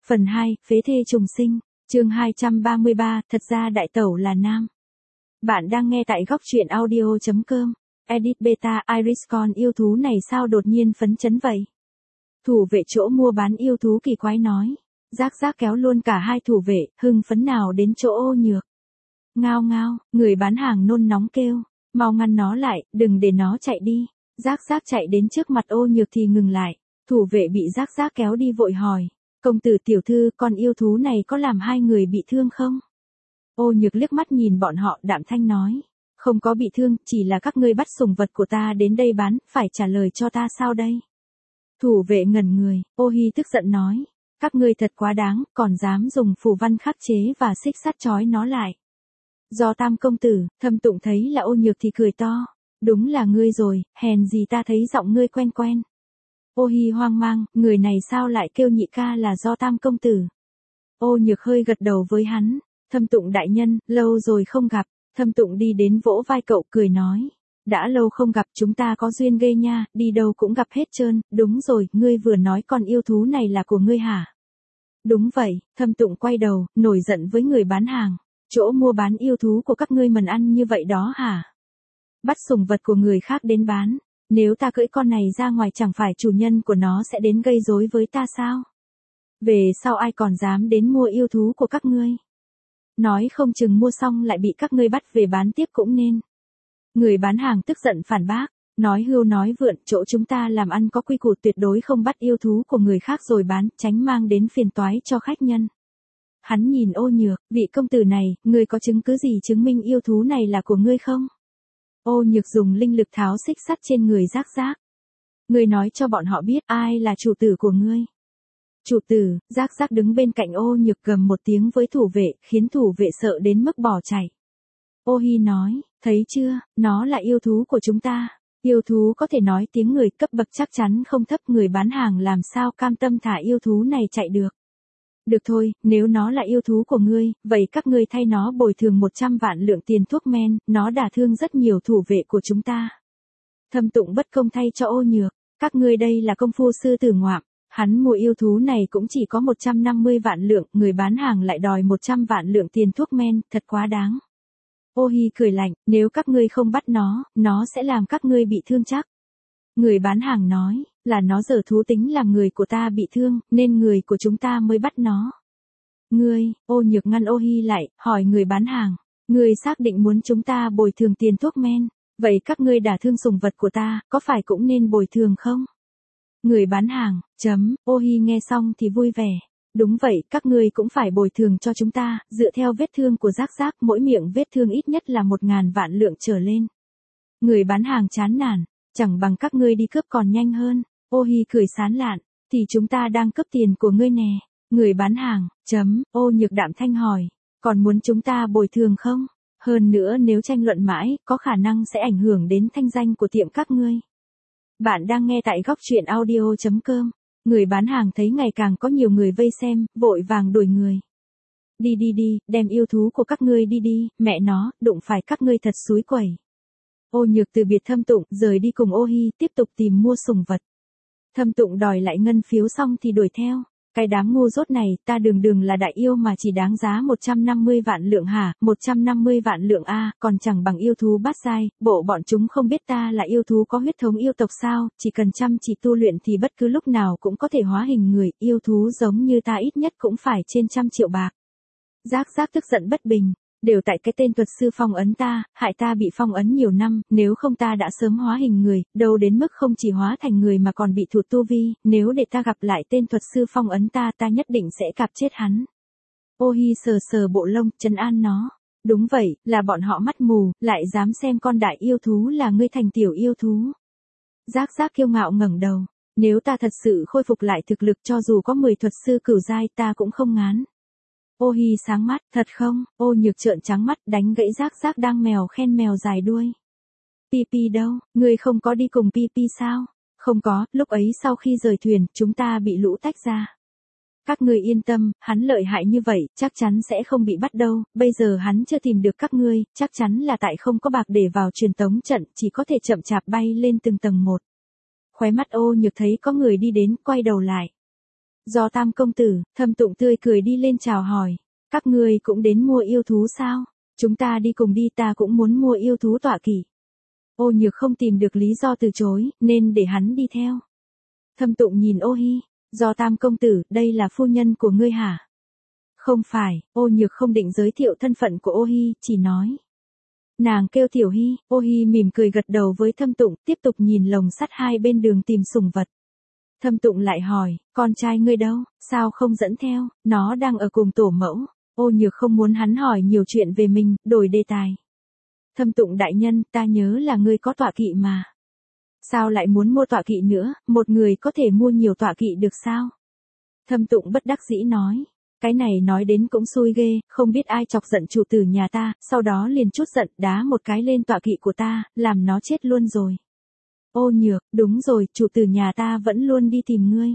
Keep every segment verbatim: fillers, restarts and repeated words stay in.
Phần hai, phế thê trùng sinh, chương hai trăm ba mươi ba, thật ra đại tẩu là nam. Bạn đang nghe tại góc truyện audio chấm com. Edit beta Iris, con yêu thú này sao đột nhiên phấn chấn vậy? Thủ vệ chỗ mua bán yêu thú kỳ quái nói. Giác giác kéo luôn cả hai thủ vệ, hưng phấn nào đến chỗ Ô Nhược. Ngao ngao, người bán hàng nôn nóng kêu. Mau ngăn nó lại, đừng để nó chạy đi. Giác giác chạy đến trước mặt Ô Nhược thì ngừng lại. Thủ vệ bị giác giác kéo đi vội hỏi. Công tử tiểu thư, con yêu thú này có làm hai người bị thương không? Ô Nhược liếc mắt nhìn bọn họ, đạm thanh nói. Không có bị thương, chỉ là các ngươi bắt sủng vật của ta đến đây bán, phải trả lời cho ta sao đây? Thủ vệ ngẩn người, Ô Hi tức giận nói. Các ngươi thật quá đáng, còn dám dùng phù văn khắc chế và xích sắt trói nó lại. Do Tam công tử, Thâm Tụng thấy là Ô Nhược thì cười to. Đúng là ngươi rồi, hèn gì ta thấy giọng ngươi quen quen. Ô Hi hoang mang, người này sao lại kêu nhị ca là do Tam công tử. Ô Nhược hơi gật đầu với hắn. Thâm Tụng đại nhân, lâu rồi không gặp. Thâm Tụng đi đến vỗ vai cậu cười nói. Đã lâu không gặp, chúng ta có duyên ghê nha, đi đâu cũng gặp hết trơn. Đúng rồi, ngươi vừa nói con yêu thú này là của ngươi hả? Đúng vậy. Thâm Tụng quay đầu, nổi giận với người bán hàng. Chỗ mua bán yêu thú của các ngươi mần ăn như vậy đó hả? Bắt sủng vật của người khác đến bán. Nếu ta cưỡi con này ra ngoài chẳng phải chủ nhân của nó sẽ đến gây rối với ta sao? Về sau ai còn dám đến mua yêu thú của các ngươi? Nói không chừng mua xong lại bị các ngươi bắt về bán tiếp cũng nên. Người bán hàng tức giận phản bác, nói hưu nói vượn, chỗ chúng ta làm ăn có quy củ tuyệt đối không bắt yêu thú của người khác rồi bán, tránh mang đến phiền toái cho khách nhân. Hắn nhìn Ô Nhược, vị công tử này, ngươi có chứng cứ gì chứng minh yêu thú này là của ngươi không? Ô Nhược dùng linh lực tháo xích sắt trên người giác giác. Ngươi nói cho bọn họ biết ai là chủ tử của ngươi. Chủ tử, giác giác đứng bên cạnh Ô Nhược gầm một tiếng với thủ vệ, khiến thủ vệ sợ đến mức bỏ chạy. Ô Hi nói, thấy chưa, nó là yêu thú của chúng ta. Yêu thú có thể nói tiếng người, cấp bậc chắc chắn không thấp, người bán hàng làm sao cam tâm thả yêu thú này chạy được. Được thôi, nếu nó là yêu thú của ngươi, vậy các ngươi thay nó bồi thường một trăm vạn lượng tiền thuốc men, nó đả thương rất nhiều thủ vệ của chúng ta. Thâm Tụng bất công thay cho Ô Nhược, các ngươi đây là công phu sư tử ngoạm, hắn mua yêu thú này cũng chỉ có một trăm năm mươi vạn lượng, người bán hàng lại đòi một trăm vạn lượng tiền thuốc men, thật quá đáng. Ô Hi cười lạnh, nếu các ngươi không bắt nó, nó sẽ làm các ngươi bị thương chắc. Người bán hàng nói, là nó giở thú tính làm người của ta bị thương, nên người của chúng ta mới bắt nó. Ngươi, Ô Nhược ngăn Ô Hi lại, hỏi người bán hàng, ngươi xác định muốn chúng ta bồi thường tiền thuốc men, vậy các ngươi đả thương sủng vật của ta, có phải cũng nên bồi thường không? Người bán hàng, chấm, Ô Hi nghe xong thì vui vẻ. Đúng vậy, các ngươi cũng phải bồi thường cho chúng ta, dựa theo vết thương của giác giác, mỗi miệng vết thương ít nhất là một ngàn vạn lượng trở lên. Người bán hàng chán nản, chẳng bằng các ngươi đi cướp còn nhanh hơn. Ô Hi cười sán lạn, thì chúng ta đang cướp tiền của ngươi nè. Người bán hàng, chấm, Ô Nhược đạm thanh hỏi, còn muốn chúng ta bồi thường không? Hơn nữa nếu tranh luận mãi, có khả năng sẽ ảnh hưởng đến thanh danh của tiệm các ngươi. Bạn đang nghe tại góc truyện audio chấm com. Người bán hàng thấy ngày càng có nhiều người vây xem, vội vàng đuổi người. Đi đi đi, đem yêu thú của các ngươi đi đi, mẹ nó, đụng phải các ngươi thật xúi quẩy. Ô Nhược từ biệt Thâm Tụng, rời đi cùng Ô Hi, tiếp tục tìm mua sủng vật. Thâm Tụng đòi lại ngân phiếu xong thì đuổi theo. Cái đám ngu dốt này, ta đường đường là đại yêu mà chỉ đáng giá một trăm năm mươi vạn lượng hả, một trăm năm mươi vạn lượng a, còn chẳng bằng yêu thú bát giai, bộ bọn chúng không biết ta là yêu thú có huyết thống yêu tộc sao, chỉ cần chăm chỉ tu luyện thì bất cứ lúc nào cũng có thể hóa hình người, yêu thú giống như ta ít nhất cũng phải trên trăm triệu bạc. Giác giác tức giận bất bình, đều tại cái tên thuật sư phong ấn ta, hại ta bị phong ấn nhiều năm, nếu không ta đã sớm hóa hình người, đâu đến mức không chỉ hóa thành người mà còn bị thụt tu vi, nếu để ta gặp lại tên thuật sư phong ấn ta ta nhất định sẽ cạp chết hắn. Ô Hi sờ sờ bộ lông, trấn an nó. Đúng vậy, là bọn họ mắt mù, lại dám xem con đại yêu thú là ngươi thành tiểu yêu thú. Giác giác kiêu ngạo ngẩng đầu, nếu ta thật sự khôi phục lại thực lực cho dù có mười thuật sư cửu giai ta cũng không ngán. Ô Hi sáng mắt, thật không? Ô Nhược trợn trắng mắt, đánh gãy giác giác đang mèo khen mèo dài đuôi. Pi Pi đâu, ngươi không có đi cùng Pi Pi sao? Không có, lúc ấy sau khi rời thuyền, chúng ta bị lũ tách ra. Các ngươi yên tâm, hắn lợi hại như vậy, chắc chắn sẽ không bị bắt đâu, bây giờ hắn chưa tìm được các ngươi, chắc chắn là tại không có bạc để vào truyền tống trận, chỉ có thể chậm chạp bay lên từng tầng một. Khóe mắt Ô Nhược thấy có người đi đến, quay đầu lại. Do Tam công tử, Thâm Tụng tươi cười đi lên chào hỏi. Các ngươi cũng đến mua yêu thú sao? Chúng ta đi cùng đi, ta cũng muốn mua yêu thú tọa kỵ. Ô Nhược không tìm được lý do từ chối, nên để hắn đi theo. Thâm Tụng nhìn Ô Hi, Do Tam công tử, đây là phu nhân của ngươi hả? Không phải, Ô Nhược không định giới thiệu thân phận của Ô Hi, chỉ nói. Nàng kêu Tiểu Hi, Ô Hi mỉm cười gật đầu với Thâm Tụng, tiếp tục nhìn lồng sắt hai bên đường tìm sủng vật. Thâm Tụng lại hỏi, con trai ngươi đâu, sao không dẫn theo, nó đang ở cùng tổ mẫu. Ô Nhược không muốn hắn hỏi nhiều chuyện về mình, đổi đề tài. Thâm Tụng đại nhân, ta nhớ là ngươi có tọa kỵ mà. Sao lại muốn mua tọa kỵ nữa, một người có thể mua nhiều tọa kỵ được sao? Thâm Tụng bất đắc dĩ nói. Cái này nói đến cũng xui ghê, không biết ai chọc giận chủ tử nhà ta, sau đó liền chút giận đá một cái lên tọa kỵ của ta, làm nó chết luôn rồi. Ô Nhược, đúng rồi, chủ tử nhà ta vẫn luôn đi tìm ngươi.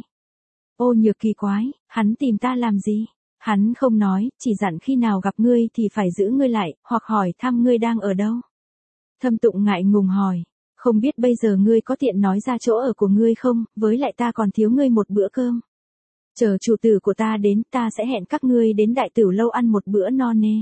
Ô Nhược kỳ quái, hắn tìm ta làm gì? Hắn không nói, chỉ dặn khi nào gặp ngươi thì phải giữ ngươi lại, hoặc hỏi thăm ngươi đang ở đâu. Thâm Tụng ngại ngùng hỏi, không biết bây giờ ngươi có tiện nói ra chỗ ở của ngươi không, với lại ta còn thiếu ngươi một bữa cơm. Chờ chủ tử của ta đến, ta sẽ hẹn các ngươi đến đại tử lâu ăn một bữa no nê.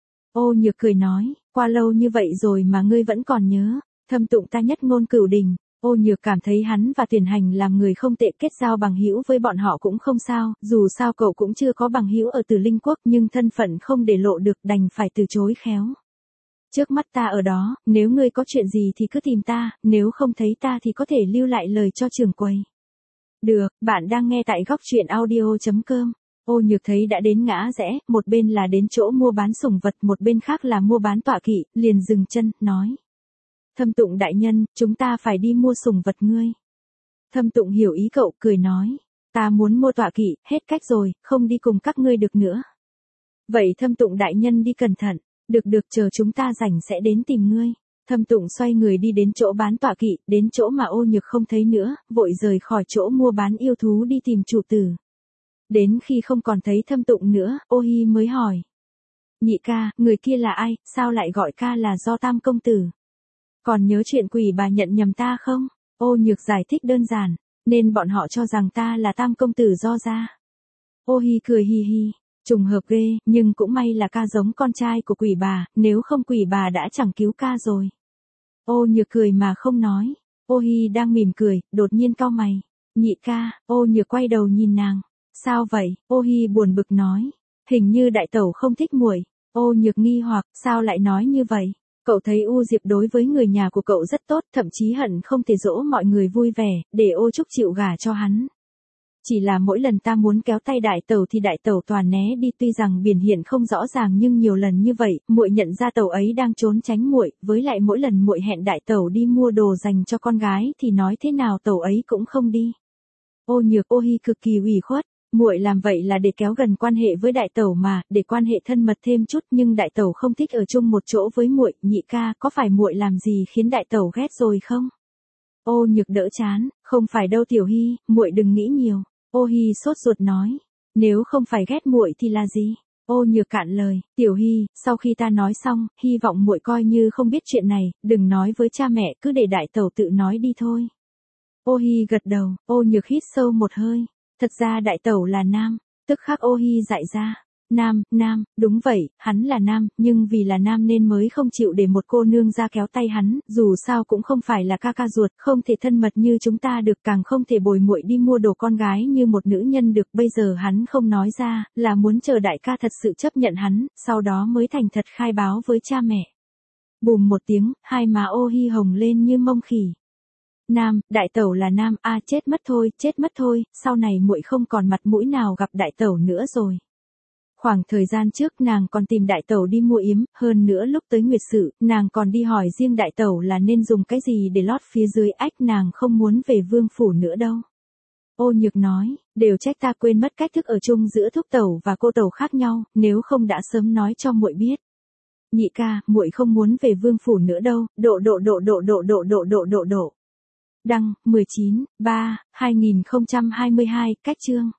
Ô Nhược cười nói, qua lâu như vậy rồi mà ngươi vẫn còn nhớ. Thâm Tụng ta nhất ngôn cửu đình. Ô Nhược cảm thấy hắn và Tuyển Hành làm người không tệ, kết giao bằng hữu với bọn họ cũng không sao, dù sao cậu cũng chưa có bằng hữu ở Tử Linh Quốc, nhưng thân phận không để lộ được, đành phải từ chối khéo. Trước mắt ta ở đó, nếu ngươi có chuyện gì thì cứ tìm ta, nếu không thấy ta thì có thể lưu lại lời cho trưởng quầy. Được, bạn đang nghe tại góc truyện audio chấm com. Ô Nhược thấy đã đến ngã rẽ, một bên là đến chỗ mua bán sủng vật, một bên khác là mua bán tọa kỵ, liền dừng chân, nói. Thâm Tụng đại nhân, chúng ta phải đi mua sủng vật ngươi. Thâm Tụng hiểu ý cậu, cười nói. Ta muốn mua tọa kỵ, hết cách rồi, không đi cùng các ngươi được nữa. Vậy Thâm Tụng đại nhân đi cẩn thận, được được chờ chúng ta rảnh sẽ đến tìm ngươi. Thâm Tụng xoay người đi đến chỗ bán tọa kỵ, đến chỗ mà Ô Nhược không thấy nữa, vội rời khỏi chỗ mua bán yêu thú đi tìm chủ tử. Đến khi không còn thấy Thâm Tụng nữa, Ô Hi mới hỏi. Nhị ca, người kia là ai, sao lại gọi ca là Do Tam công tử? Còn nhớ chuyện quỷ bà nhận nhầm ta không? Ô Nhược giải thích đơn giản, nên bọn họ cho rằng ta là Tam công tử Do gia. Ô Hi cười hi hi, trùng hợp ghê, nhưng cũng may là ca giống con trai của quỷ bà, nếu không quỷ bà đã chẳng cứu ca rồi. Ô Nhược cười mà không nói. Ô Hi đang mỉm cười, đột nhiên cau mày. Nhị ca, Ô Nhược quay đầu nhìn nàng. Sao vậy? Ô Hi buồn bực nói. Hình như đại tẩu không thích muội. Ô Nhược nghi hoặc, sao lại nói như vậy? Cậu thấy U Diệp đối với người nhà của cậu rất tốt, thậm chí hận không thể dỗ mọi người vui vẻ, để Ô Trúc chịu gả cho hắn. Chỉ là mỗi lần ta muốn kéo tay đại tẩu thì đại tẩu toàn né đi, tuy rằng biển hiện không rõ ràng nhưng nhiều lần như vậy, muội nhận ra tẩu ấy đang trốn tránh muội, với lại mỗi lần muội hẹn đại tẩu đi mua đồ dành cho con gái thì nói thế nào tẩu ấy cũng không đi. Ô Nhược, Ô Hi cực kỳ ủy khuất, muội làm vậy là để kéo gần quan hệ với đại tẩu mà, để quan hệ thân mật thêm chút, nhưng đại tẩu không thích ở chung một chỗ với muội, nhị ca, có phải muội làm gì khiến đại tẩu ghét rồi không? Ô Nhược đỡ chán, không phải đâu Tiểu Hi, muội đừng nghĩ nhiều. Ô Hi sốt ruột nói, nếu không phải ghét muội thì là gì? Ô Nhược cạn lời, Tiểu Hi, sau khi ta nói xong, hy vọng muội coi như không biết chuyện này, đừng nói với cha mẹ, cứ để đại tẩu tự nói đi thôi. Ô Hi gật đầu, Ô Nhược hít sâu một hơi, thật ra đại tẩu là nam, tức khắc Ô Hi dại ra. Nam, nam, đúng vậy, hắn là nam, nhưng vì là nam nên mới không chịu để một cô nương ra kéo tay hắn, dù sao cũng không phải là ca ca ruột, không thể thân mật như chúng ta được, càng không thể bồi muội đi mua đồ con gái như một nữ nhân được, bây giờ hắn không nói ra, là muốn chờ đại ca thật sự chấp nhận hắn, sau đó mới thành thật khai báo với cha mẹ. Bùm một tiếng, hai má Ô Hi hồng lên như mông khỉ. Nam, đại tẩu là nam, a à, chết mất thôi, chết mất thôi, sau này muội không còn mặt mũi nào gặp đại tẩu nữa rồi. Khoảng thời gian trước nàng còn tìm đại tẩu đi mua yếm, hơn nữa lúc tới nguyệt sự, nàng còn đi hỏi riêng đại tẩu là nên dùng cái gì để lót phía dưới ách, nàng không muốn về vương phủ nữa đâu. Ô Nhược nói, đều trách ta quên mất cách thức ở chung giữa thúc tẩu và cô tẩu khác nhau, nếu không đã sớm nói cho muội biết. Nhị ca, muội không muốn về vương phủ nữa đâu, độ độ độ độ độ độ độ độ độ độ. Đăng, mười chín, ba, hai nghìn không trăm hai mươi hai, cách chương.